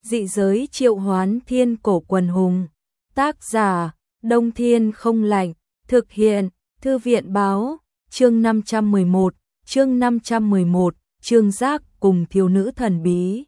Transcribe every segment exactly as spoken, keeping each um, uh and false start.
Dị giới triệu hoán thiên cổ quần hùng. Tác giả, Đông Thiên Không Lạnh. Thực hiện, Thư viện báo. Chương năm trăm mười một, chương năm trăm mười một, Trương Giác cùng thiếu nữ thần bí.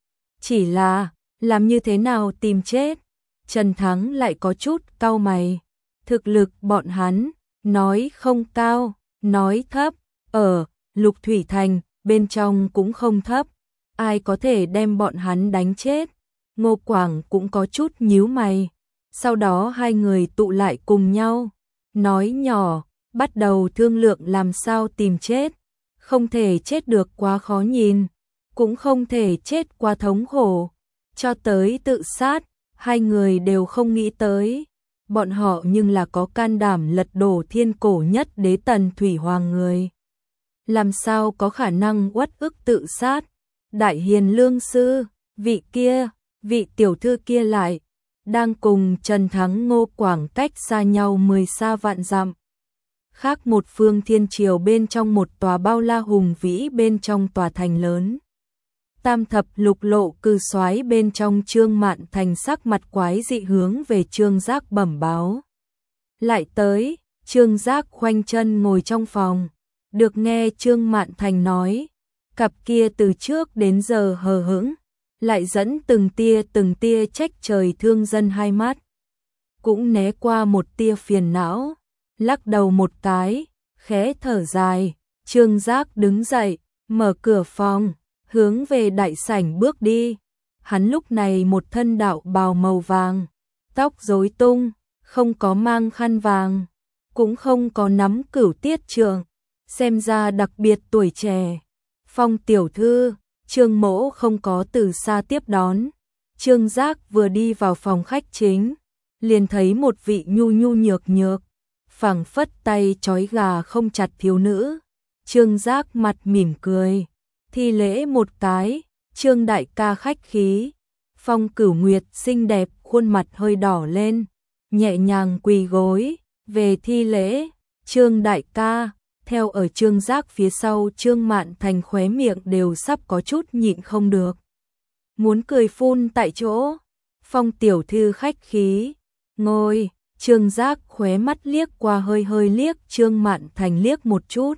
Chỉ là, làm như thế nào tìm chết? Trần Thắng lại có chút cau mày. Thực lực bọn hắn, nói không cao, nói thấp, ở Lục Thủy Thành, bên trong cũng không thấp. Ai có thể đem bọn hắn đánh chết? Ngô Quảng cũng có chút nhíu mày. Sau đó hai người tụ lại cùng nhau, nói nhỏ, bắt đầu thương lượng làm sao tìm chết. Không thể chết được quá khó nhìn, cũng không thể chết quá thống khổ. Cho tới tự sát, hai người đều không nghĩ tới. Bọn họ nhưng là có can đảm lật đổ thiên cổ nhất đế Tần Thủy Hoàng người. Làm sao có khả năng uất ức tự sát? Đại Hiền Lương Sư, vị kia, vị tiểu thư kia lại đang cùng Trần Thắng Ngô Quảng cách xa nhau mười sa vạn dặm. Khác một phương thiên triều bên trong một tòa bao la hùng vĩ bên trong tòa thành lớn. Tam thập lục lộ cư soái bên trong Trương Mạn Thành sắc mặt quái dị hướng về Trương Giác bẩm báo. Lại tới, Trương Giác khoanh chân ngồi trong phòng, được nghe Trương Mạn Thành nói, cặp kia từ trước đến giờ hờ hững, lại dẫn từng tia từng tia trách trời thương dân hai mắt. Cũng né qua một tia phiền não, lắc đầu một cái, khẽ thở dài, Trương Giác đứng dậy, mở cửa phòng, hướng về đại sảnh bước đi. Hắn lúc này một thân đạo bào màu vàng, tóc rối tung, không có mang khăn vàng, cũng không có nắm cửu tiết trượng, xem ra đặc biệt tuổi trẻ. Phong tiểu thư, Trương Mỗ không có từ xa tiếp đón. Trương Giác vừa đi vào phòng khách chính, liền thấy một vị nhu nhu nhược nhược, phảng phất tay trói gà không chặt thiếu nữ. Trương Giác mặt mỉm cười, thi lễ một cái, Trương đại ca khách khí. Phong Cửu Nguyệt xinh đẹp, khuôn mặt hơi đỏ lên, nhẹ nhàng quỳ gối, về thi lễ, Trương đại ca. Theo ở Trương Giác phía sau, Trương Mạn Thành khóe miệng đều sắp có chút nhịn không được, muốn cười phun tại chỗ. Phong tiểu thư khách khí, ngồi. Trương Giác khóe mắt liếc qua hơi hơi liếc Trương Mạn Thành liếc một chút.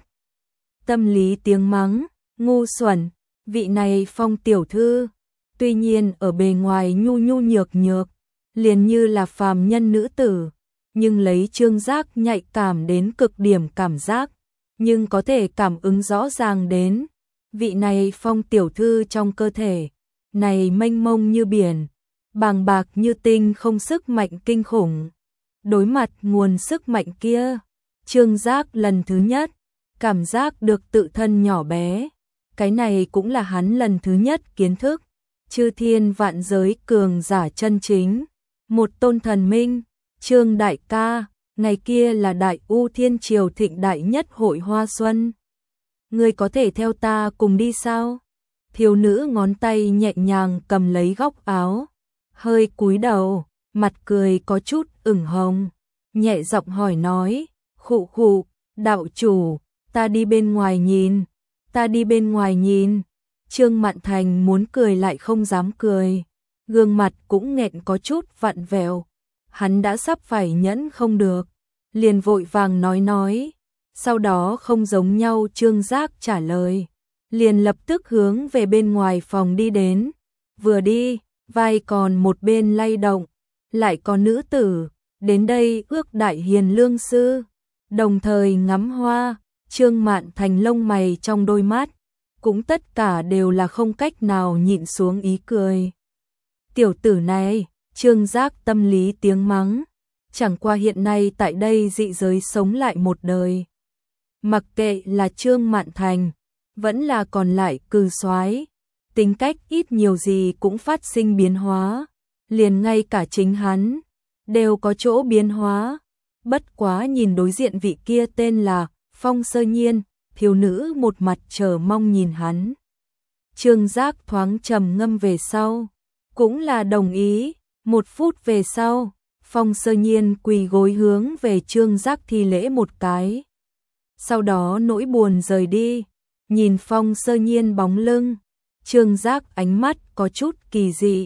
Tâm lý tiếng mắng, ngu xuẩn, vị này Phong tiểu thư, tuy nhiên ở bề ngoài nhu nhu nhược nhược, liền như là phàm nhân nữ tử, nhưng lấy Trương Giác nhạy cảm đến cực điểm cảm giác, nhưng có thể cảm ứng rõ ràng đến, vị này Phong tiểu thư trong cơ thể, này mênh mông như biển, bàng bạc như tinh không sức mạnh kinh khủng. Đối mặt nguồn sức mạnh kia, Trương Giác lần thứ nhất, cảm giác được tự thân nhỏ bé. Cái này cũng là hắn lần thứ nhất kiến thức, chư thiên vạn giới cường giả chân chính. Một tôn thần minh, Trương đại ca, ngày kia là Đại U Thiên Triều thịnh đại nhất hội hoa xuân. Ngươi có thể theo ta cùng đi sao? Thiếu nữ ngón tay nhẹ nhàng cầm lấy góc áo, hơi cúi đầu, mặt cười có chút ửng hồng, nhẹ giọng hỏi nói, khụ khụ, đạo chủ, ta đi bên ngoài nhìn, ta đi bên ngoài nhìn. Trương Mạn Thành muốn cười lại không dám cười, gương mặt cũng nghẹn có chút vặn vẹo, hắn đã sắp phải nhẫn không được, liền vội vàng nói nói, sau đó không giống nhau Trương Giác trả lời, liền lập tức hướng về bên ngoài phòng đi đến, vừa đi, vai còn một bên lay động, lại có nữ tử, đến đây ước Đại Hiền Lương Sư, đồng thời ngắm hoa. Trương Mạn Thành lông mày trong đôi mắt, cũng tất cả đều là không cách nào nhịn xuống ý cười. Tiểu tử này, Trương Giác tâm lý tiếng mắng, chẳng qua hiện nay tại đây dị giới sống lại một đời. Mặc kệ là Trương Mạn Thành, vẫn là còn lại cư soái, tính cách ít nhiều gì cũng phát sinh biến hóa, liền ngay cả chính hắn đều có chỗ biến hóa. Bất quá nhìn đối diện vị kia tên là Phong Sơ Nhiên, thiếu nữ một mặt chờ mong nhìn hắn. Trương Giác thoáng trầm ngâm về sau, cũng là đồng ý. Một phút về sau, Phong Sơ Nhiên quỳ gối hướng về Trương Giác thi lễ một cái. Sau đó nỗi buồn rời đi, nhìn Phong Sơ Nhiên bóng lưng, Trương Giác ánh mắt có chút kỳ dị,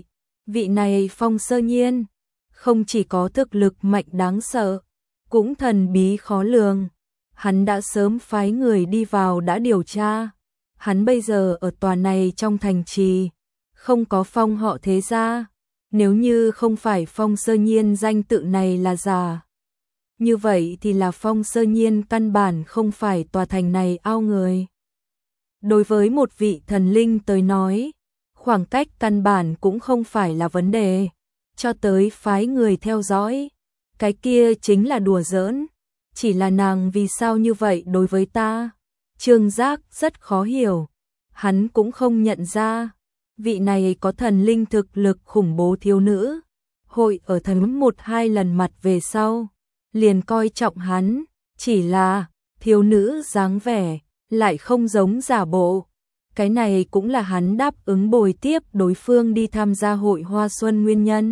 Vị này Phong Sơ Nhiên, không chỉ có thực lực mạnh đáng sợ, cũng thần bí khó lường. Hắn đã sớm phái người đi vào đã điều tra. Hắn bây giờ ở tòa này trong thành trì, không có Phong họ thế gia. Nếu như không phải Phong Sơ Nhiên danh tự này là giả, như vậy thì là Phong Sơ Nhiên căn bản không phải tòa thành này ao người. Đối với một vị thần linh tới nói, khoảng cách căn bản cũng không phải là vấn đề, cho tới phái người theo dõi, cái kia chính là đùa giỡn. Chỉ là nàng vì sao như vậy đối với ta? Trương Giác rất khó hiểu, hắn cũng không nhận ra, vị này có thần linh thực lực khủng bố thiếu nữ, hội ở thần một hai lần mặt về sau, liền coi trọng hắn, chỉ là thiếu nữ dáng vẻ, lại không giống giả bộ. Cái này cũng là hắn đáp ứng bồi tiếp đối phương đi tham gia hội Hoa Xuân nguyên nhân.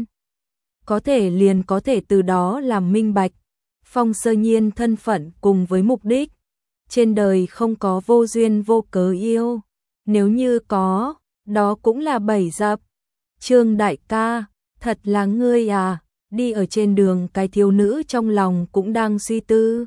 Có thể liền có thể từ đó làm minh bạch, Phong Sơ Nhiên thân phận cùng với mục đích. Trên đời không có vô duyên vô cớ yêu, nếu như có, đó cũng là bẫy dập. Trương đại ca, thật là ngươi à? Đi ở trên đường, cái thiếu nữ trong lòng cũng đang suy tư.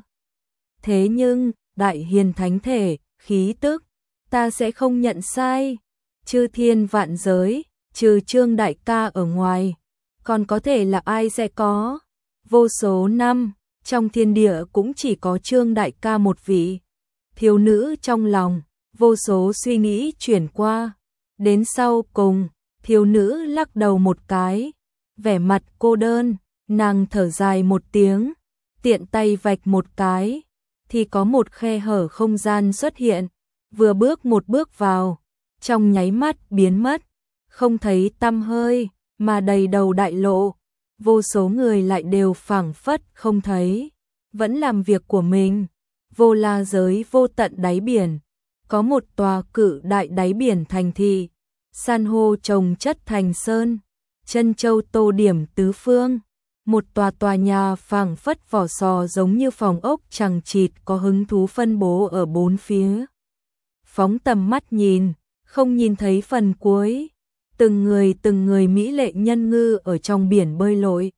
Thế nhưng, đại hiền thánh thể, khí tức, ta sẽ không nhận sai. Chư thiên vạn giới, trừ Trương đại ca ở ngoài, còn có thể là ai sẽ có? Vô số năm, trong thiên địa cũng chỉ có Trương đại ca một vị. Thiếu nữ trong lòng, vô số suy nghĩ chuyển qua. Đến sau cùng, thiếu nữ lắc đầu một cái, vẻ mặt cô đơn, nàng thở dài một tiếng, tiện tay vạch một cái, thì có một khe hở không gian xuất hiện, vừa bước một bước vào, trong nháy mắt biến mất, không thấy tăm hơi, mà đầy đầu đại lộ, vô số người lại đều phảng phất không thấy, vẫn làm việc của mình. Vô la giới vô tận đáy biển, có một tòa cự đại đáy biển thành thị, san hô trồng chất thành sơn, chân châu tô điểm tứ phương, một tòa tòa nhà phảng phất vỏ sò giống như phòng ốc chằng chịt có hứng thú phân bố ở bốn phía. Phóng tầm mắt nhìn, không nhìn thấy phần cuối, từng người từng người mỹ lệ nhân ngư ở trong biển bơi lội,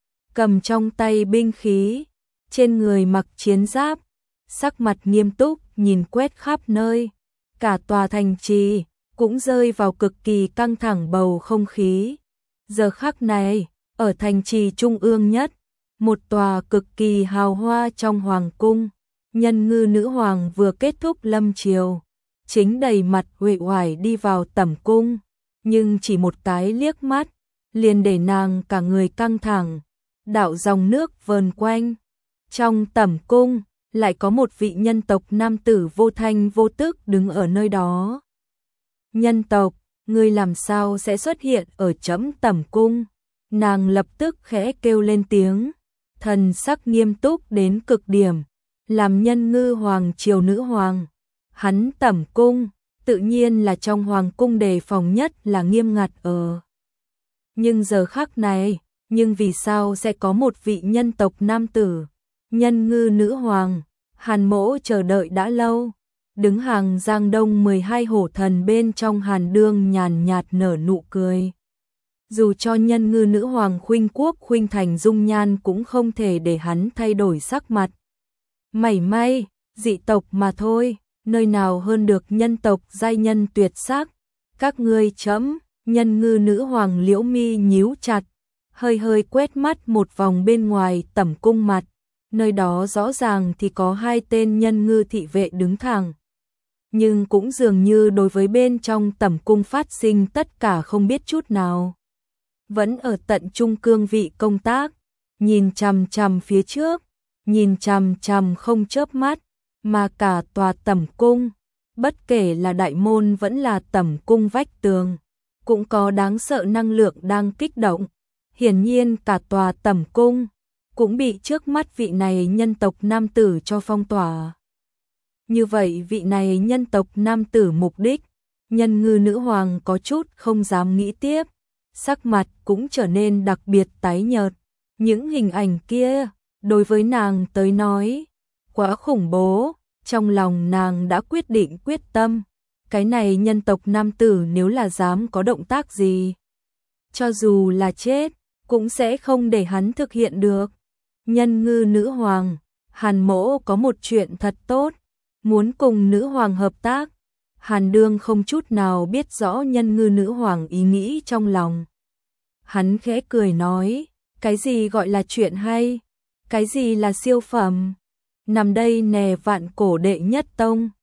cầm trong tay binh khí, trên người mặc chiến giáp, sắc mặt nghiêm túc nhìn quét khắp nơi, cả tòa thành trì cũng rơi vào cực kỳ căng thẳng bầu không khí. Giờ khắc này, ở thành trì trung ương nhất, một tòa cực kỳ hào hoa trong hoàng cung, nhân ngư nữ hoàng vừa kết thúc lâm triều, chính đầy mặt uể oải đi vào tẩm cung, nhưng chỉ một cái liếc mắt, liền để nàng cả người căng thẳng, đạo dòng nước vờn quanh. Trong tẩm cung, lại có một vị nhân tộc nam tử vô thanh vô tức đứng ở nơi đó. Nhân tộc, ngươi làm sao sẽ xuất hiện ở trẫm tẩm cung? Nàng lập tức khẽ kêu lên tiếng, thần sắc nghiêm túc đến cực điểm, làm nhân ngư hoàng triều nữ hoàng. Hắn tẩm cung, tự nhiên là trong hoàng cung đề phòng nhất là nghiêm ngặt ở. Nhưng giờ khắc này, nhưng vì sao sẽ có một vị nhân tộc nam tử, nhân ngư nữ hoàng? Hàn Mỗ chờ đợi đã lâu, đứng hàng Giang Đông mười hai hổ thần bên trong Hàn Đương nhàn nhạt nở nụ cười. Dù cho nhân ngư nữ hoàng khuynh quốc khuynh thành dung nhan cũng không thể để hắn thay đổi sắc mặt. Mảy may, dị tộc mà thôi, nơi nào hơn được nhân tộc giai nhân tuyệt sắc. Các ngươi chấm, nhân ngư nữ hoàng liễu mi nhíu chặt, hơi hơi quét mắt một vòng bên ngoài tẩm cung mặt. Nơi đó rõ ràng thì có hai tên nhân ngư thị vệ đứng thẳng. Nhưng cũng dường như đối với bên trong tẩm cung phát sinh tất cả không biết chút nào. Vẫn ở tận trung cương vị công tác, nhìn chằm chằm phía trước, nhìn chằm chằm không chớp mắt, mà cả tòa tẩm cung, bất kể là đại môn vẫn là tẩm cung vách tường, cũng có đáng sợ năng lượng đang kích động. Hiển nhiên cả tòa tẩm cung cũng bị trước mắt vị này nhân tộc nam tử cho phong tỏa. Như vậy vị này nhân tộc nam tử mục đích, nhân ngư nữ hoàng có chút không dám nghĩ tiếp, sắc mặt cũng trở nên đặc biệt tái nhợt. Những hình ảnh kia, đối với nàng tới nói, quá khủng bố, trong lòng nàng đã quyết định quyết tâm, cái này nhân tộc nam tử nếu là dám có động tác gì, cho dù là chết, cũng sẽ không để hắn thực hiện được. Nhân ngư nữ hoàng, Hàn Mỗ có một chuyện thật tốt, muốn cùng nữ hoàng hợp tác. Hàn Đương không chút nào biết rõ nhân ngư nữ hoàng ý nghĩ trong lòng. Hắn khẽ cười nói, cái gì gọi là chuyện hay, cái gì là siêu phẩm, nằm đây nè vạn cổ đệ nhất tông.